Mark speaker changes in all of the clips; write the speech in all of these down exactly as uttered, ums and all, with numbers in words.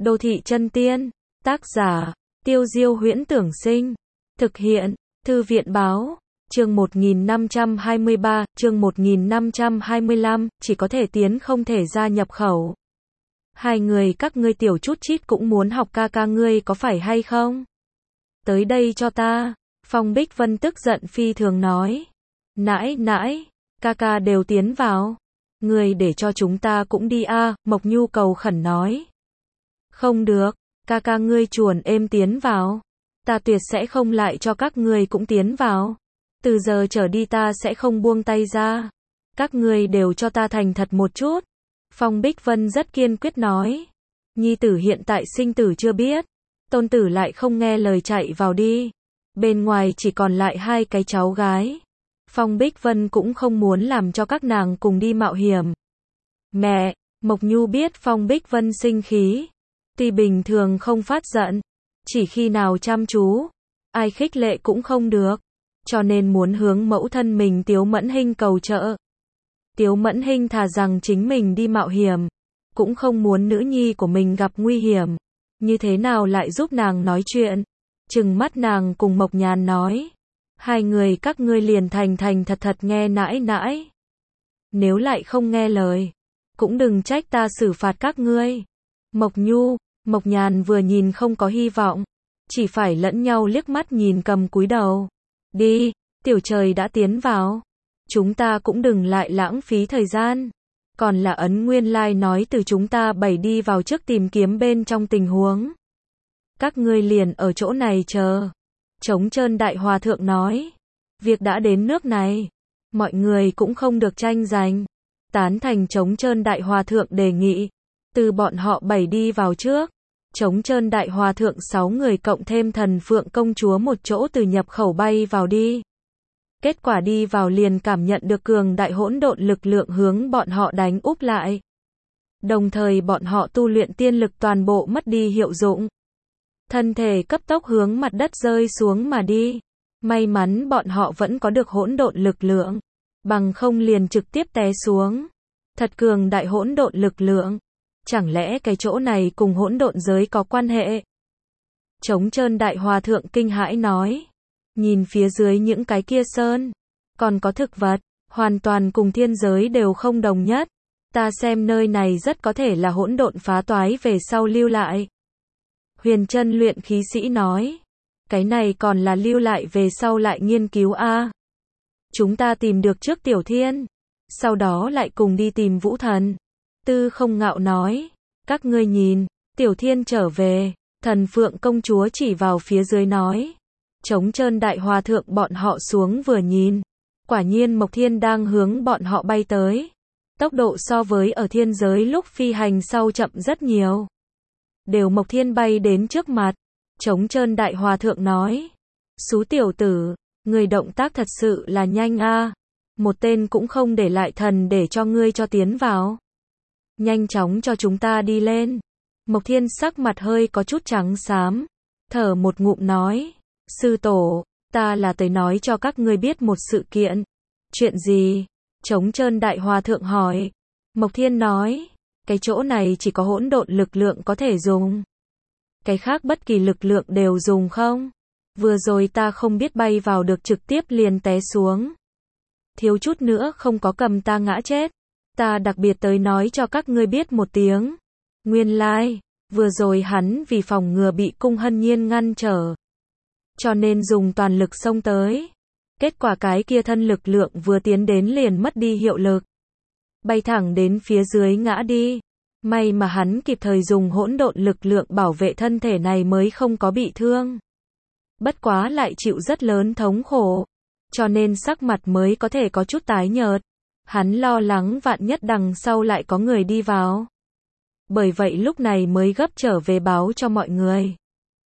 Speaker 1: Đô thị chân tiên. Tác giả, Tiêu Diêu Huyễn Tưởng Sinh. Thực hiện, Thư viện Báo. Chương một nghìn năm trăm hai mươi ba, chương một nghìn năm trăm hai mươi lăm, chỉ có thể tiến không thể ra nhập khẩu. Hai người các ngươi tiểu chút chít cũng muốn học ca ca ngươi có phải hay không? Tới đây cho ta. Phong Bích Vân tức giận phi thường nói. Nãi nãi, ca ca đều tiến vào. Người để cho chúng ta cũng đi a, Mộc Nhu cầu khẩn nói. Không được, ca ca ngươi chuồn êm tiến vào. Ta tuyệt sẽ không lại cho các ngươi cũng tiến vào. Từ giờ trở đi ta sẽ không buông tay ra. Các ngươi đều cho ta thành thật một chút. Phong Bích Vân rất kiên quyết nói. Nhi tử hiện tại sinh tử chưa biết. Tôn tử lại không nghe lời chạy vào đi. Bên ngoài chỉ còn lại hai cái cháu gái. Phong Bích Vân cũng không muốn làm cho các nàng cùng đi mạo hiểm. Mẹ, Mộc Nhu biết Phong Bích Vân sinh khí. Tuy bình thường không phát giận. Chỉ khi nào chăm chú. Ai khích lệ cũng không được. Cho nên muốn hướng mẫu thân mình Tiếu Mẫn Hinh cầu trợ. Tiếu Mẫn Hinh thà rằng chính mình đi mạo hiểm. Cũng không muốn nữ nhi của mình gặp nguy hiểm. Như thế nào lại giúp nàng nói chuyện. Trừng mắt nàng cùng Mộc Nhàn nói. Hai người các ngươi liền thành thành thật thật nghe nãi nãi. Nếu lại không nghe lời. Cũng đừng trách ta xử phạt các ngươi. Mộc Nhu, Mộc Nhàn vừa nhìn không có hy vọng. Chỉ phải lẫn nhau liếc mắt nhìn cầm cúi đầu. Đi, tiểu trời đã tiến vào. Chúng ta cũng đừng lại lãng phí thời gian. Còn là ấn nguyên lai like nói từ chúng ta bảy đi vào trước tìm kiếm bên trong tình huống. Các ngươi liền ở chỗ này chờ. Trống Trơn Đại Hòa Thượng nói. Việc đã đến nước này. Mọi người cũng không được tranh giành. Tán thành Trống Trơn Đại Hòa Thượng đề nghị. Từ bọn họ bảy đi vào trước. Trống Trơn Đại Hòa Thượng sáu người cộng thêm Thần Phượng Công Chúa một chỗ từ nhập khẩu bay vào đi. Kết quả đi vào liền cảm nhận được cường đại hỗn độn lực lượng hướng bọn họ đánh úp lại. Đồng thời bọn họ tu luyện tiên lực toàn bộ mất đi hiệu dụng. Thân thể cấp tốc hướng mặt đất rơi xuống mà đi. May mắn bọn họ vẫn có được hỗn độn lực lượng. Bằng không liền trực tiếp té xuống. Thật cường đại hỗn độn lực lượng. Chẳng lẽ cái chỗ này cùng hỗn độn giới có quan hệ? Trống Trơn Đại Hòa Thượng kinh hãi nói. Nhìn phía dưới những cái kia sơn. Còn có thực vật. Hoàn toàn cùng thiên giới đều không đồng nhất. Ta xem nơi này rất có thể là hỗn độn phá toái về sau lưu lại. Huyền Chân luyện khí sĩ nói. Cái này còn là lưu lại về sau lại nghiên cứu a. Chúng ta tìm được trước Tiểu Thiên. Sau đó lại cùng đi tìm Vũ Thần. Tư Không Ngạo nói. Các ngươi nhìn. Tiểu Thiên trở về. Thần Phượng Công Chúa chỉ vào phía dưới nói. Trống Trơn Đại Hòa Thượng bọn họ xuống vừa nhìn. Quả nhiên Mộc Thiên đang hướng bọn họ bay tới. Tốc độ so với ở thiên giới lúc phi hành sau chậm rất nhiều. Đều Mộc Thiên bay đến trước mặt. Trống Trơn Đại Hòa Thượng nói. Xú tiểu tử, người động tác thật sự là nhanh a. Một tên cũng không để lại thần để cho ngươi cho tiến vào. Nhanh chóng cho chúng ta đi lên. Mộc Thiên sắc mặt hơi có chút trắng xám. Thở một ngụm nói. Sư tổ, ta là tới nói cho các ngươi biết một sự kiện. Chuyện gì? Trống Trơn Đại Hòa Thượng hỏi. Mộc Thiên nói. Cái chỗ này chỉ có hỗn độn lực lượng có thể dùng. Cái khác bất kỳ lực lượng đều dùng không? Vừa rồi ta không biết bay vào được trực tiếp liền té xuống. Thiếu chút nữa không có cầm ta ngã chết. Ta đặc biệt tới nói cho các ngươi biết một tiếng. Nguyên lai, like, vừa rồi hắn vì phòng ngừa bị Cung Hân Nhiên ngăn trở. Cho nên dùng toàn lực xông tới. Kết quả cái kia thân lực lượng vừa tiến đến liền mất đi hiệu lực. Bay thẳng đến phía dưới ngã đi. May mà hắn kịp thời dùng hỗn độn lực lượng bảo vệ thân thể này mới không có bị thương. Bất quá lại chịu rất lớn thống khổ. Cho nên sắc mặt mới có thể có chút tái nhợt. Hắn lo lắng vạn nhất đằng sau lại có người đi vào. Bởi vậy lúc này mới gấp trở về báo cho mọi người.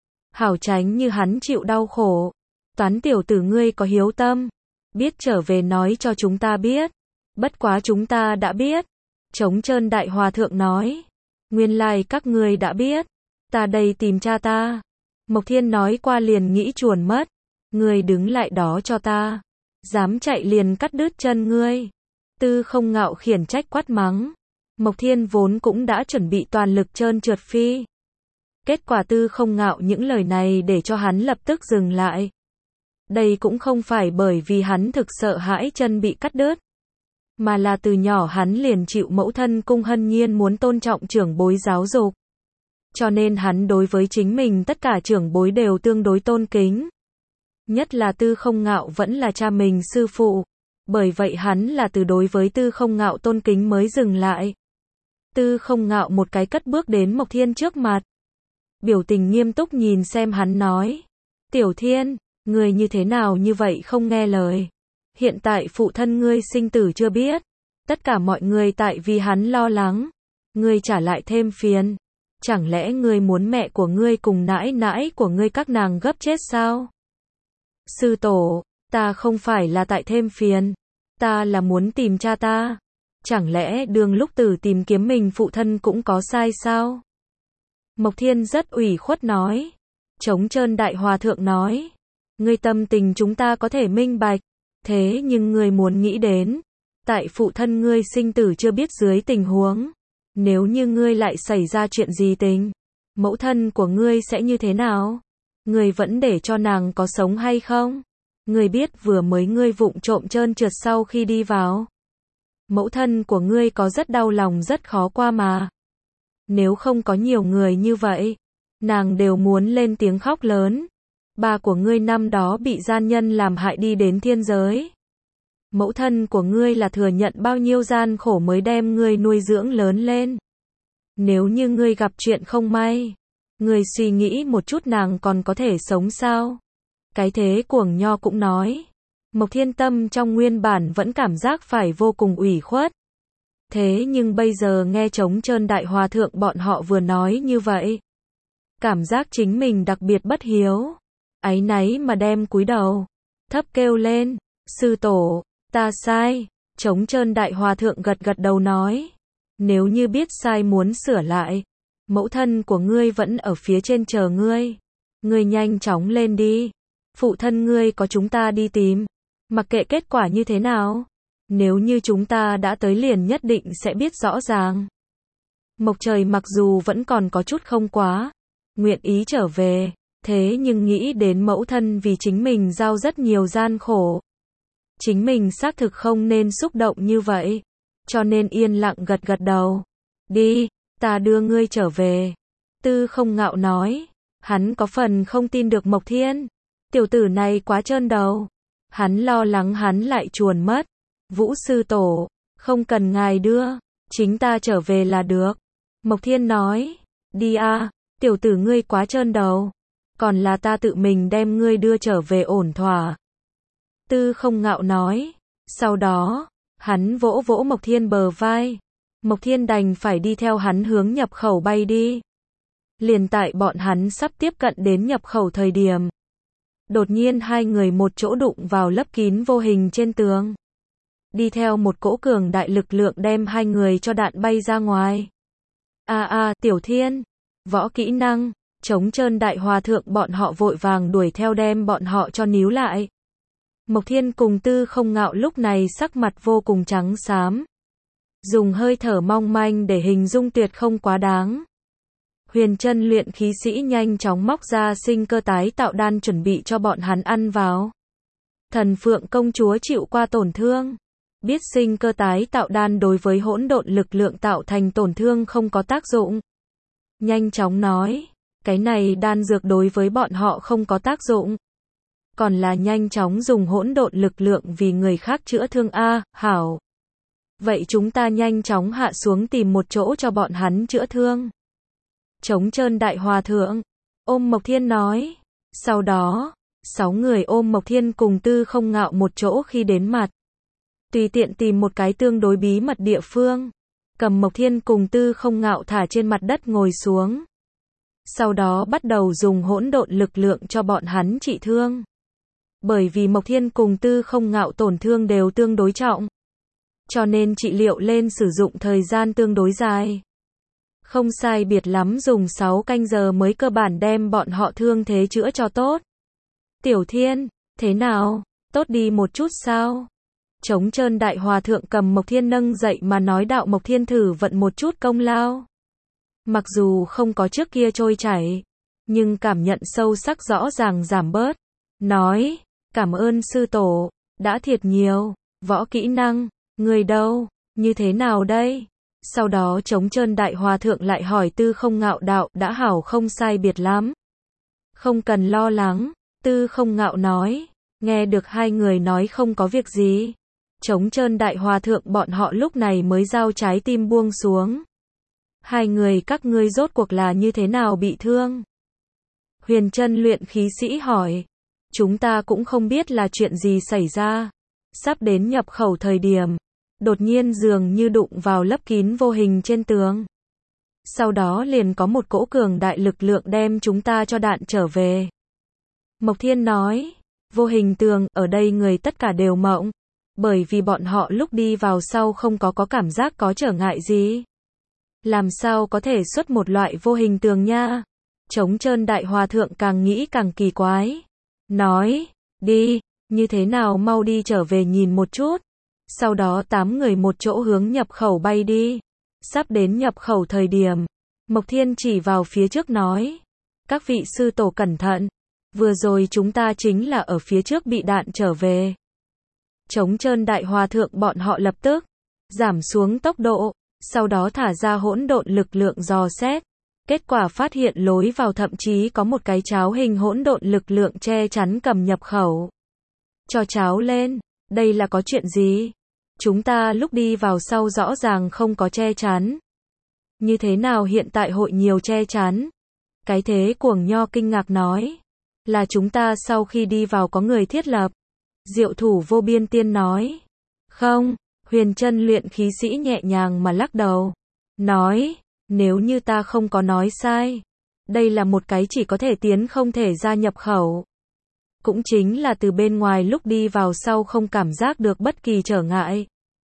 Speaker 1: Hảo tránh như hắn chịu đau khổ. Toán tiểu tử ngươi có hiếu tâm. Biết trở về nói cho chúng ta biết. Bất quá chúng ta đã biết. Trống Trơn Đại Hòa Thượng nói. Nguyên lai like các ngươi đã biết. Ta đây tìm cha ta. Mộc Thiên nói qua liền nghĩ chuồn mất. Ngươi đứng lại đó cho ta. Dám chạy liền cắt đứt chân ngươi. Tư Không Ngạo khiển trách quát mắng. Mộc Thiên vốn cũng đã chuẩn bị toàn lực trơn trượt phi. Kết quả Tư Không Ngạo những lời này để cho hắn lập tức dừng lại. Đây cũng không phải bởi vì hắn thực sợ hãi chân bị cắt đứt, mà là từ nhỏ hắn liền chịu mẫu thân Cung Hân Nhiên muốn tôn trọng trưởng bối giáo dục. Cho nên hắn đối với chính mình tất cả trưởng bối đều tương đối tôn kính. Nhất là Tư Không Ngạo vẫn là cha mình sư phụ. Bởi vậy hắn là từ đối với Tư Không Ngạo tôn kính mới dừng lại. Tư Không Ngạo một cái cất bước đến Mộc Thiên trước mặt. Biểu tình nghiêm túc nhìn xem hắn nói. Tiểu Thiên, ngươi như thế nào như vậy không nghe lời. Hiện tại phụ thân ngươi sinh tử chưa biết. Tất cả mọi người tại vì hắn lo lắng. Ngươi trả lại thêm phiền. Chẳng lẽ ngươi muốn mẹ của ngươi cùng nãi nãi của ngươi các nàng gấp chết sao? Sư tổ, ta không phải là tại thêm phiền. Ta là muốn tìm cha ta. Chẳng lẽ đường lúc tử tìm kiếm mình phụ thân cũng có sai sao? Mộc Thiên rất ủy khuất nói. Trống Trơn Đại Hòa Thượng nói. Ngươi tâm tình chúng ta có thể minh bạch. Thế nhưng ngươi muốn nghĩ đến. Tại phụ thân ngươi sinh tử chưa biết dưới tình huống. Nếu như ngươi lại xảy ra chuyện gì tình. Mẫu thân của ngươi sẽ như thế nào? Ngươi vẫn để cho nàng có sống hay không? Ngươi biết vừa mới ngươi vụng trộm trơn trượt sau khi đi vào. Mẫu thân của ngươi có rất đau lòng rất khó qua mà. Nếu không có nhiều người như vậy, nàng đều muốn lên tiếng khóc lớn. Ba của ngươi năm đó bị gian nhân làm hại đi đến thiên giới. Mẫu thân của ngươi là thừa nhận bao nhiêu gian khổ mới đem ngươi nuôi dưỡng lớn lên. Nếu như ngươi gặp chuyện không may, ngươi suy nghĩ một chút nàng còn có thể sống sao? Cái thế Cuồng Nho cũng nói. Mộc Thiên tâm trong nguyên bản vẫn cảm giác phải vô cùng ủy khuất. Thế nhưng bây giờ nghe Trống Trơn Đại Hòa Thượng bọn họ vừa nói như vậy. Cảm giác chính mình đặc biệt bất hiếu. Áy náy mà đem cúi đầu. Thấp kêu lên. Sư tổ, ta sai. Trống Trơn Đại Hòa Thượng gật gật đầu nói. Nếu như biết sai muốn sửa lại. Mẫu thân của ngươi vẫn ở phía trên chờ ngươi. Ngươi nhanh chóng lên đi. Phụ thân ngươi có chúng ta đi tìm. Mặc kệ kết quả như thế nào. Nếu như chúng ta đã tới liền nhất định sẽ biết rõ ràng. Mộc Trời mặc dù vẫn còn có chút không quá. Nguyện ý trở về. Thế nhưng nghĩ đến mẫu thân vì chính mình giao rất nhiều gian khổ. Chính mình xác thực không nên xúc động như vậy. Cho nên yên lặng gật gật đầu. Đi, ta đưa ngươi trở về. Tư Không Ngạo nói. Hắn có phần không tin được Mộc Thiên. Tiểu tử này quá trơn đầu. Hắn lo lắng hắn lại chuồn mất. Vũ sư tổ, không cần ngài đưa. Chính ta trở về là được. Mộc Thiên nói. Đi a, tiểu tử ngươi quá trơn đầu. Còn là ta tự mình đem ngươi đưa trở về ổn thỏa. Tư Không Ngạo nói. Sau đó, hắn vỗ vỗ Mộc Thiên bờ vai. Mộc Thiên đành phải đi theo hắn hướng nhập khẩu bay đi. Liền tại bọn hắn sắp tiếp cận đến nhập khẩu thời điểm. Đột nhiên hai người một chỗ đụng vào lấp kín vô hình trên tường. Đi theo một cỗ cường đại lực lượng đem hai người cho đạn bay ra ngoài. A a, Tiểu Thiên. Võ kỹ năng. Trống Trơn Đại Hòa Thượng bọn họ vội vàng đuổi theo đem bọn họ cho níu lại. Mộc Thiên cùng Tư Không Ngạo lúc này sắc mặt vô cùng trắng xám. Dùng hơi thở mong manh để hình dung tuyệt không quá đáng. Huyền chân luyện khí sĩ nhanh chóng móc ra sinh cơ tái tạo đan chuẩn bị cho bọn hắn ăn vào. Thần Phượng công chúa chịu qua tổn thương. Biết sinh cơ tái tạo đan đối với hỗn độn lực lượng tạo thành tổn thương không có tác dụng. Nhanh chóng nói. Cái này đan dược đối với bọn họ không có tác dụng. Còn là nhanh chóng dùng hỗn độn lực lượng vì người khác chữa thương a, hảo. Vậy chúng ta nhanh chóng hạ xuống tìm một chỗ cho bọn hắn chữa thương. Trống Trơn Đại Hòa Thượng ôm Mộc Thiên nói. Sau đó, sáu người ôm Mộc Thiên cùng Tư Không Ngạo một chỗ khi đến mặt. Tùy tiện tìm một cái tương đối bí mật địa phương. Cầm Mộc Thiên cùng Tư Không Ngạo thả trên mặt đất ngồi xuống. Sau đó bắt đầu dùng hỗn độn lực lượng cho bọn hắn trị thương. Bởi vì Mộc Thiên cùng Tư Không Ngạo tổn thương đều tương đối trọng. Cho nên trị liệu lên sử dụng thời gian tương đối dài. Không sai biệt lắm dùng sáu canh giờ mới cơ bản đem bọn họ thương thế chữa cho tốt. Tiểu Thiên, thế nào? Tốt đi một chút sao? Trống Trơn Đại Hòa Thượng cầm Mộc Thiên nâng dậy mà nói đạo Mộc Thiên thử vận một chút công lao. Mặc dù không có trước kia trôi chảy, nhưng cảm nhận sâu sắc rõ ràng giảm bớt. Nói, cảm ơn sư tổ, đã thiệt nhiều, võ kỹ năng, người đâu, như thế nào đây? Sau đó Trống Trơn Đại Hòa Thượng lại hỏi Tư Không Ngạo đạo, đã hảo không sai biệt lắm. Không cần lo lắng, Tư Không Ngạo nói, nghe được hai người nói không có việc gì. Trống Trơn Đại Hòa Thượng bọn họ lúc này mới giao trái tim buông xuống. Hai người các ngươi rốt cuộc là như thế nào bị thương? Huyền Chân luyện khí sĩ hỏi. Chúng ta cũng không biết là chuyện gì xảy ra. Sắp đến nhập khẩu thời điểm, đột nhiên dường như đụng vào lấp kín vô hình trên tường. Sau đó liền có một cỗ cường đại lực lượng đem chúng ta cho đạn trở về. Mộc Thiên nói, vô hình tường, ở đây người tất cả đều mộng. Bởi vì bọn họ lúc đi vào sau không có có cảm giác có trở ngại gì. Làm sao có thể xuất một loại vô hình tường nha? Trống Trơn Đại Hòa Thượng càng nghĩ càng kỳ quái. Nói, đi, như thế nào mau đi trở về nhìn một chút. Sau đó tám người một chỗ hướng nhập khẩu bay đi. Sắp đến nhập khẩu thời điểm, Mộc Thiên chỉ vào phía trước nói. Các vị sư tổ cẩn thận. Vừa rồi chúng ta chính là ở phía trước bị đạn trở về. Trống Trơn Đại Hòa Thượng bọn họ lập tức giảm xuống tốc độ, sau đó thả ra hỗn độn lực lượng dò xét. Kết quả phát hiện lối vào thậm chí có một cái cháo hình hỗn độn lực lượng che chắn cầm nhập khẩu. Cho cháo lên, đây là có chuyện gì? Chúng ta lúc đi vào sau rõ ràng không có che chắn. Như thế nào hiện tại hội nhiều che chắn? Cái Thế Cuồng Nho kinh ngạc nói. Là chúng ta sau khi đi vào có người thiết lập. Diệu Thủ Vô Biên Tiên nói. Không, Huyền Chân luyện khí sĩ nhẹ nhàng mà lắc đầu. Nói, nếu như ta không có nói sai, đây là một cái chỉ có thể tiến không thể ra nhập khẩu. Cũng chính là từ bên ngoài lúc đi vào sau không cảm giác được bất kỳ trở ngại.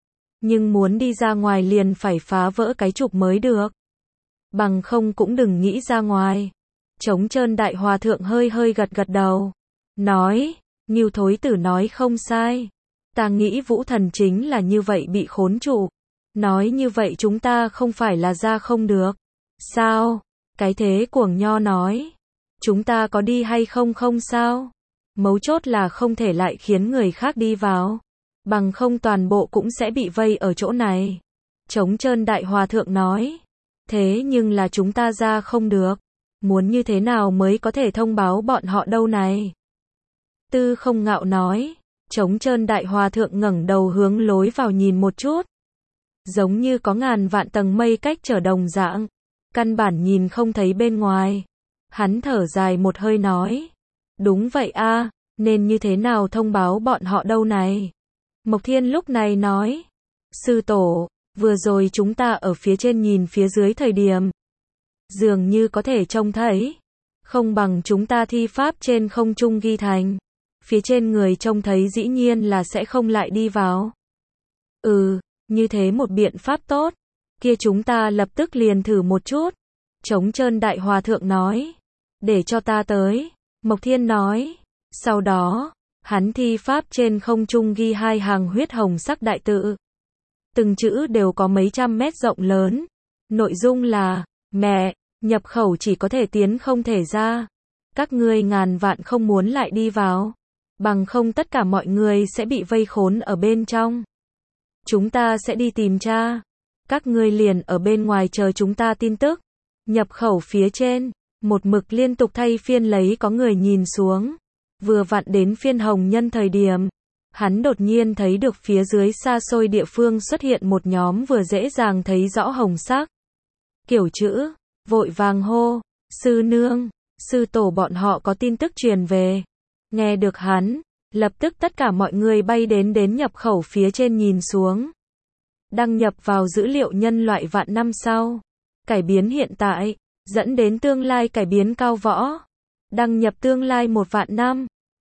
Speaker 1: Nhưng muốn đi ra ngoài liền phải phá vỡ cái trục mới được. Bằng không cũng đừng nghĩ ra ngoài. Trống Trơn Đại Hòa Thượng hơi hơi gật gật đầu. Nói, Ngưu Thối Tử nói không sai. Ta nghĩ Vũ Thần chính là như vậy bị khốn trụ. Nói như vậy chúng ta không phải là ra không được. Sao? Cái Thế Cuồng Nho nói. Chúng ta có đi hay không không sao? Mấu chốt là không thể lại khiến người khác đi vào. Bằng không toàn bộ cũng sẽ bị vây ở chỗ này. Trống Trơn Đại Hòa Thượng nói. Thế nhưng là chúng ta ra không được. Muốn như thế nào mới có thể thông báo bọn họ đâu này? Tư Không Ngạo nói. Trống Trơn Đại Hòa Thượng ngẩng đầu hướng lối vào nhìn một chút. Giống như có ngàn vạn tầng mây cách trở đồng dạng. Căn bản nhìn không thấy bên ngoài. Hắn thở dài một hơi nói. Đúng vậy a, nên như thế nào thông báo bọn họ đâu này? Mộc Thiên lúc này nói. Sư tổ, vừa rồi chúng ta ở phía trên nhìn phía dưới thời điểm. Dường như có thể trông thấy. Không bằng chúng ta thi pháp trên không trung ghi thành. Phía trên người trông thấy dĩ nhiên là sẽ không lại đi vào. Ừ, như thế một biện pháp tốt. Kia chúng ta lập tức liền thử một chút. Trống Trơn Đại Hòa Thượng nói. Để cho ta tới. Mộc Thiên nói. Sau đó, hắn thi pháp trên không trung ghi hai hàng huyết hồng sắc đại tự. Từng chữ đều có mấy trăm mét rộng lớn. Nội dung là, mẹ, nhập khẩu chỉ có thể tiến không thể ra. Các ngươi ngàn vạn không muốn lại đi vào. Bằng không tất cả mọi người sẽ bị vây khốn ở bên trong. Chúng ta sẽ đi tìm cha. Các ngươi liền ở bên ngoài chờ chúng ta tin tức. Nhập khẩu phía trên, một mực liên tục thay phiên lấy có người nhìn xuống. Vừa vặn đến phiên Hồng Nhân thời điểm. Hắn đột nhiên thấy được phía dưới xa xôi địa phương xuất hiện một nhóm vừa dễ dàng thấy rõ hồng sắc. Kiểu chữ, vội vàng hô, sư nương, sư tổ bọn họ có tin tức truyền về. Nghe được hắn, lập tức tất cả mọi người bay đến đến nhập khẩu phía trên nhìn xuống. Đăng nhập vào dữ liệu nhân loại vạn năm sau. Cải biến hiện tại, dẫn đến tương lai cải biến cao võ. Đăng nhập tương lai một vạn năm.